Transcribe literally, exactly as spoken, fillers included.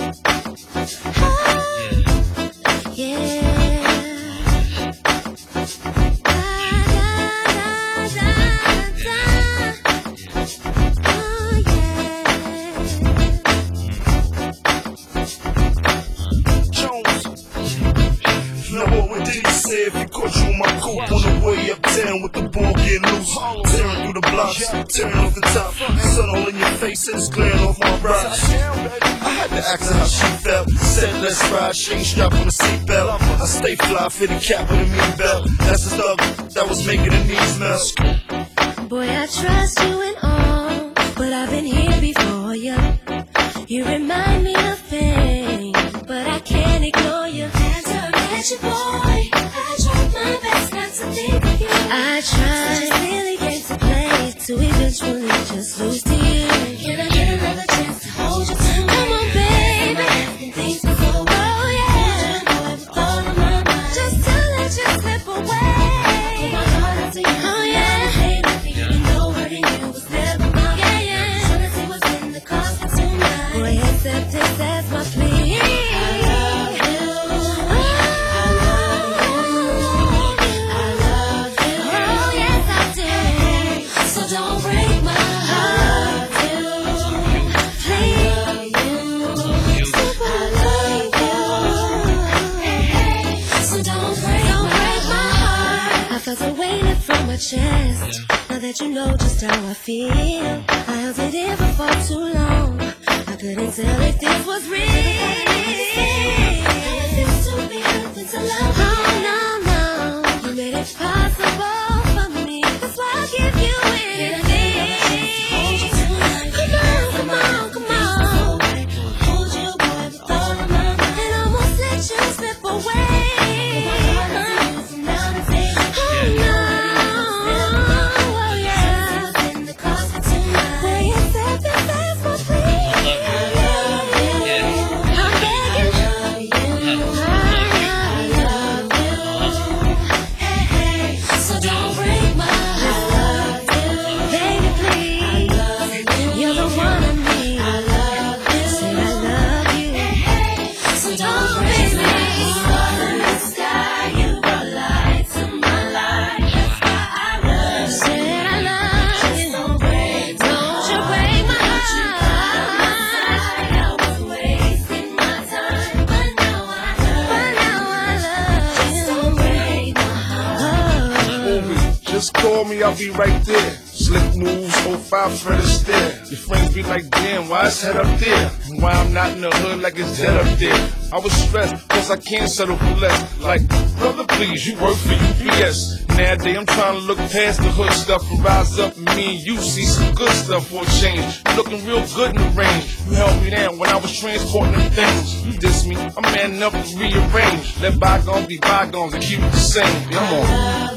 If you caught you in my coupe on the way uptown with the ball getting loose, tearing through the blocks, tearing off the top, sun all in your face and it's glaring off my rocks. I had to ask her how she felt. Said let's ride, she ain't strapped on the seatbelt. I stay fly, fit a cap with a mean belt. That's the stuff that was making the knees melt. Boy, I trust you and all, but I've been here before you. You remind me of things, but I can't ignore you. Hands up at you, boy. I tried my best not to think of you. I tried such a silly game to play, to eventually just lose to you. Can I get another chance to hold you tonight? Come on, baby. Things before, oh yeah. All of my mind. Just to let you slip away. Put my heart out to you. Oh yeah. You know hurting you was never mine. Yeah, yeah. Trying to see what's in the cards for tonight. Boy, accept this as my plea. Chest. Now that you know just how I feel, I held it in for far too long. I couldn't tell if this was real. It feels to be nothing to love. Oh no, no, you made it possible for me. That's why I give you anything. Come on, come on, come on. Hold you, boy, with all of my mind, and almost let you slip away. Just call me, I'll be right there. Slick moves, oh five Fred Astaire. Your friends be like, damn, why it's head up there? And why I'm not in the hood like it's dead up there? I was stressed, cause I can't settle for less. Like, brother, please, you work for U P S. Nowadays, I'm trying to look past the hood stuff and rise up, and me and you see some good stuff for a change. You looking real good in the range. You held me down when I was transporting them things. You diss me, I'm manning up to rearrange. Let bygones be bygones and keep it the same. Come on.